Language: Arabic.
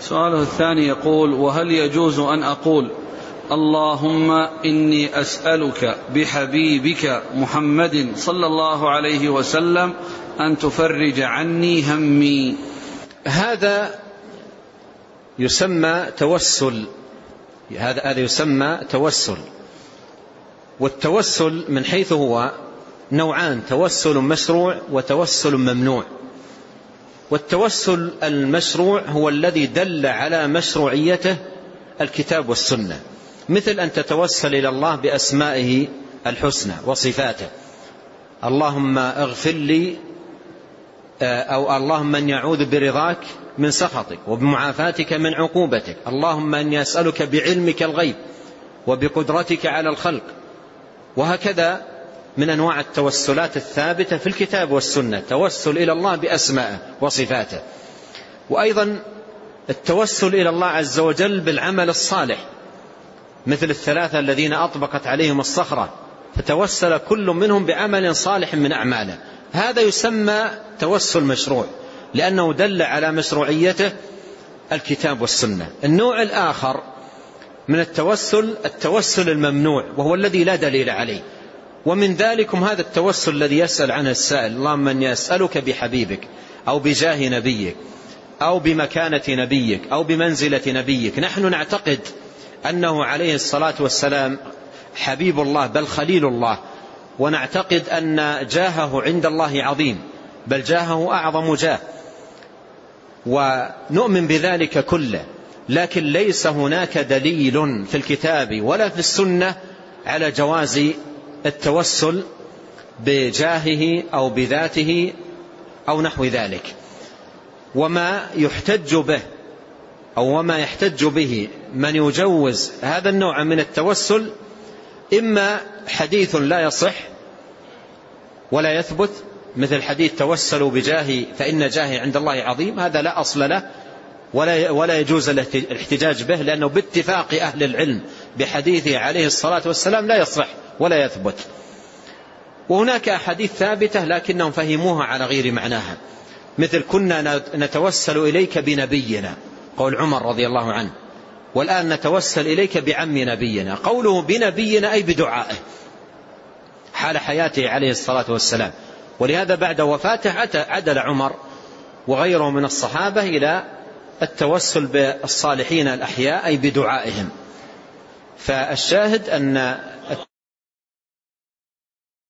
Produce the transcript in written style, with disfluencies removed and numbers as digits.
سؤاله الثاني يقول: وهل يجوز أن أقول اللهم إني أسألك بحبيبك محمد صلى الله عليه وسلم أن تفرج عني همي؟ هذا يسمى توسل، هذا يسمى توسل. والتوسل من حيث هو نوعان: توسل مشروع وتوسل ممنوع. والتوسل المشروع هو الذي دل على مشروعيته الكتاب والسنة، مثل أن تتوسل إلى الله بأسمائه الحسنى وصفاته: اللهم اغفر لي، أو اللهم من يعوذ برضاك من سخطك وبمعافاتك من عقوبتك، اللهم أني أسألك بعلمك الغيب وبقدرتك على الخلق. وهكذا من أنواع التوسلات الثابتة في الكتاب والسنة، توسل إلى الله بأسمائه وصفاته. وأيضا التوسل إلى الله عز وجل بالعمل الصالح، مثل الثلاثة الذين أطبقت عليهم الصخرة فتوسل كل منهم بعمل صالح من أعماله، هذا يسمى توسل مشروع لأنه دل على مشروعيته الكتاب والسنة. النوع الآخر من التوسل الممنوع، وهو الذي لا دليل عليه. ومن ذلكم هذا التوسل الذي يسأل عنه السائل: اللهم أني أسألك بحبيبك أو بجاه نبيك أو بمكانة نبيك أو بمنزلة نبيك. نحن نعتقد أنه عليه الصلاة والسلام حبيب الله بل خليل الله، ونعتقد أن جاهه عند الله عظيم بل جاهه أعظم جاه، ونؤمن بذلك كله. لكن ليس هناك دليل في الكتاب ولا في السنة على جواز التوسل بجاهه أو بذاته أو نحو ذلك. وما يحتج به أو وما يحتج به من يجوز هذا النوع من التوسل إما حديث لا يصح ولا يثبت، مثل حديث توسلوا بجاهي فإن جاهي عند الله عظيم، هذا لا أصل له ولا يجوز الاحتجاج به، لأنه باتفاق أهل العلم بحديثه عليه الصلاة والسلام لا يصح ولا يثبت. وهناك أحاديث ثابتة لكنهم فهموها على غير معناها، مثل كنا نتوسل إليك بنبينا، قول عمر رضي الله عنه، والآن نتوسل إليك بعم نبينا. قوله بنبينا أي بدعائه حال حياته عليه الصلاة والسلام. ولهذا بعد وفاته عدل عمر وغيره من الصحابة إلى التوسل بالصالحين الأحياء أي بدعائهم. فالشاهد أن